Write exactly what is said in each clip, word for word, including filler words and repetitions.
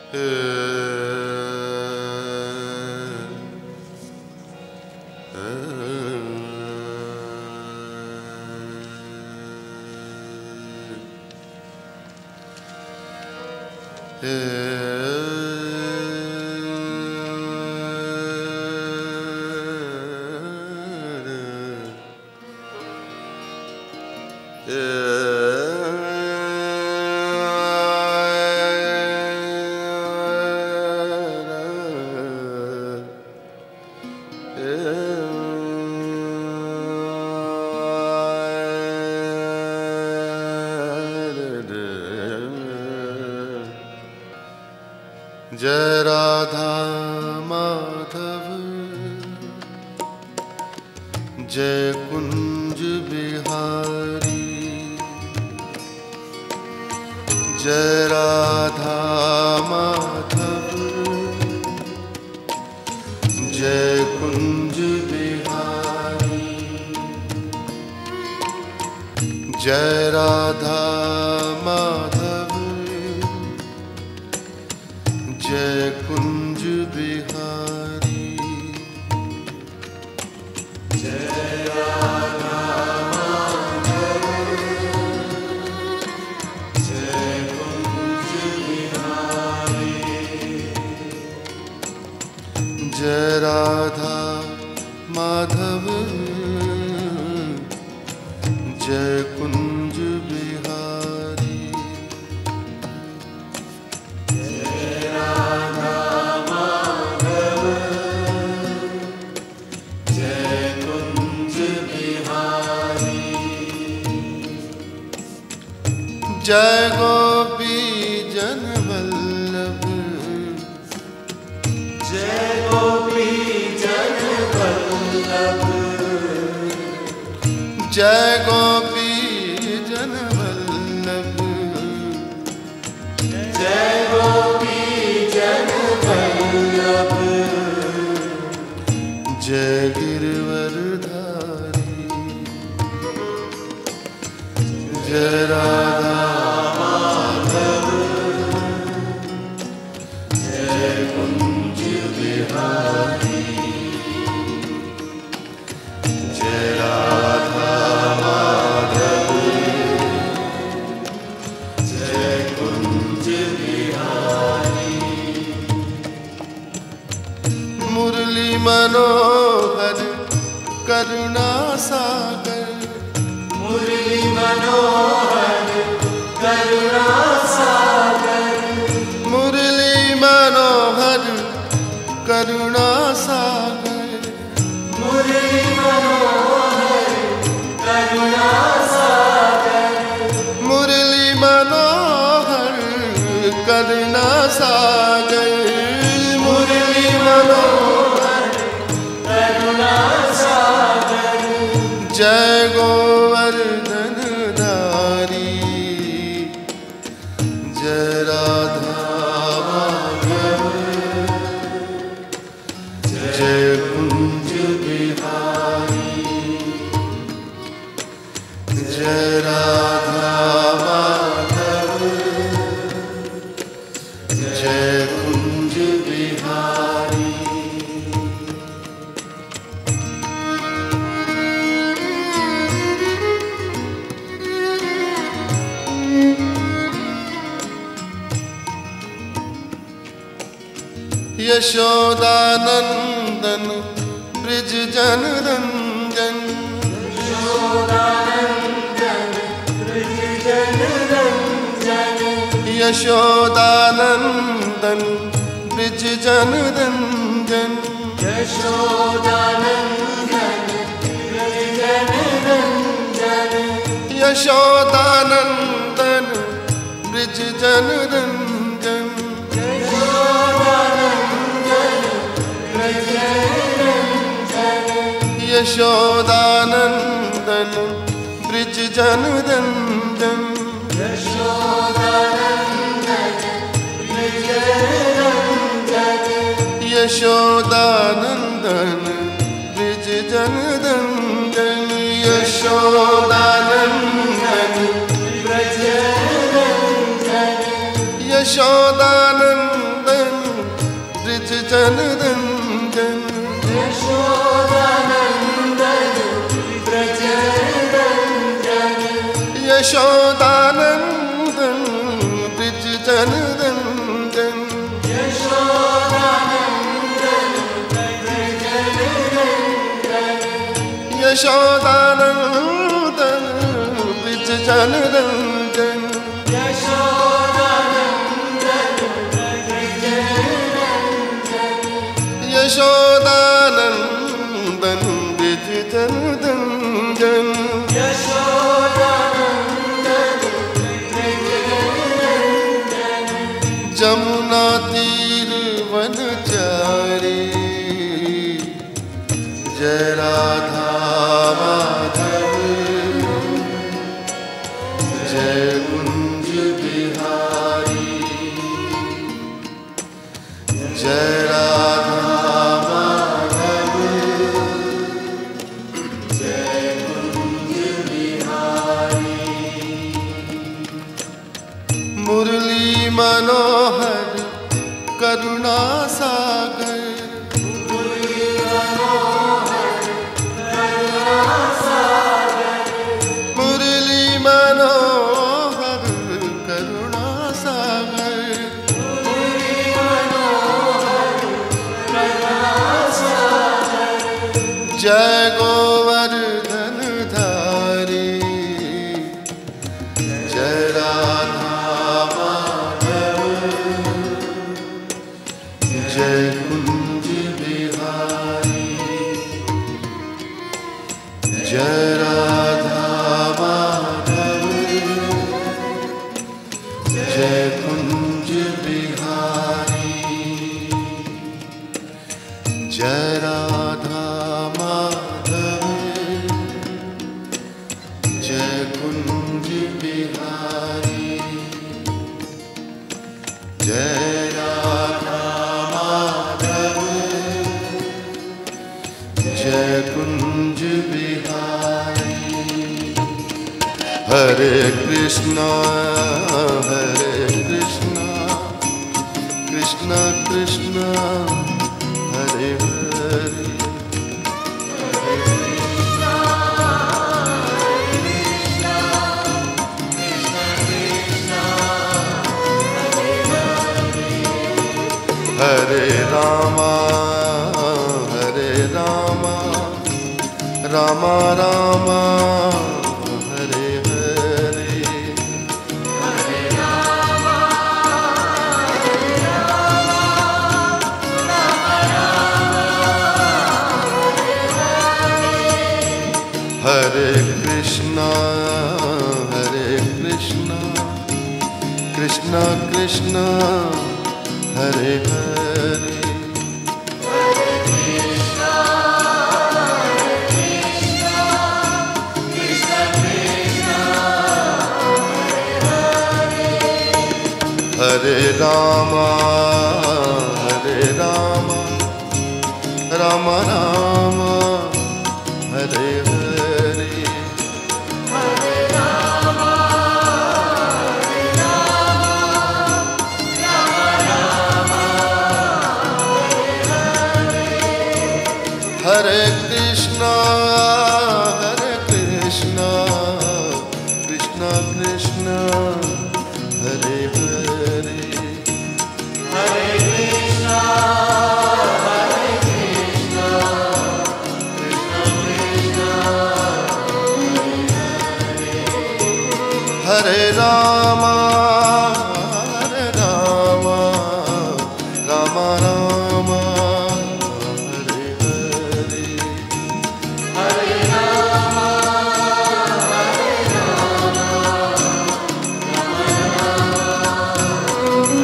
जय राधा माधव जय कुंज बिहारी, जय राधा माधव जय कुंज बिहारी, जय राधा माधव जय कुंज बिहारी, जय राधा माधव जय कुंज बिहारी, जय राधा माधव जय कुंज बिहारी, जय गोपी जन वल्लभ, जय गोपी जन वल्लभ, जय गोपी जन वल्लभ, जय गोपी जन वल्लभ, जय गिरवरधारी, जय राधा मनोहर करुणा सागर, मुरली मनोहर करुणा सागर, मुरली मनोहर करुणा सागर, मुरली मनोहर करुणा सागर, मुरली मनोहर करुणा सागर, मुरली मनोहर जय गोवर्धन धारी, जय राधा माधव जय कुंज बिहारी, जय राधा माधव जय कुंज बिहारी, यशोदानंदन ब्रिज जन रंजन, यशोदानंदन ब्रिज जन रंजन, यशोदानंदन ब्रिज जन रंजन, यशोदानंदन ब्रिज जन रंजन, यशोदानंदन ब्रिज जन रंजन, यशोदानंदन ब्रिज जन रंजन, यशोदानंदन ब्रिज जन रंजन, यशोदानंदन ब्रिज जन रंजन, यशोदानंदन ब्रिज जन रंजन, यशोदानंदन जनरंजन यशोदानंदन ब्रज रंजन यशोदानंदन ब्रिज जनरंजन यशोदानंदन ब्रज रंजन यशोदानंदन ब्रिज जनरंजन यशोदानंदन ब्रिज जनरंजन जमुना तीर वनचारी जय राधा माधव जय कुंज बिहारी जय राधा माधव जय कुंज बिहारी मुरली मनोहर करुणा सागर मुरली मनोहर करुणा सागर मुरली मनोहर करुणा सागर मुरली मनोहर करुणा सागर जय गोवर्धन धारी जय राधा माधव जय कुंज बिहारी जय राधा माधव जय कुंज बिहारी जय राधा माधव जय कुंज बिहारी जय राधा माधव जय कुंज बिहारी हरे कृष्णा हरे कृष्णा कृष्णा कृष्णा हरे हरे हरे रामा हरे रामा रामा रामा हरे हरे हरे कृष्णा हरे कृष्णा कृष्णा कृष्णा हरे हरे हरे रामा हरे रामा रामा रामा हरे हरे हरे कृष्णा हरे कृष्णा कृष्णा कृष्णा हरे हरे हरे कृष्णा हरे कृष्णा कृष्णा कृष्णा हरे रामा हरे रामा रामा रामा हरे हरे हरे रामा हरे रामा रामा रामा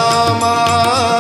Rama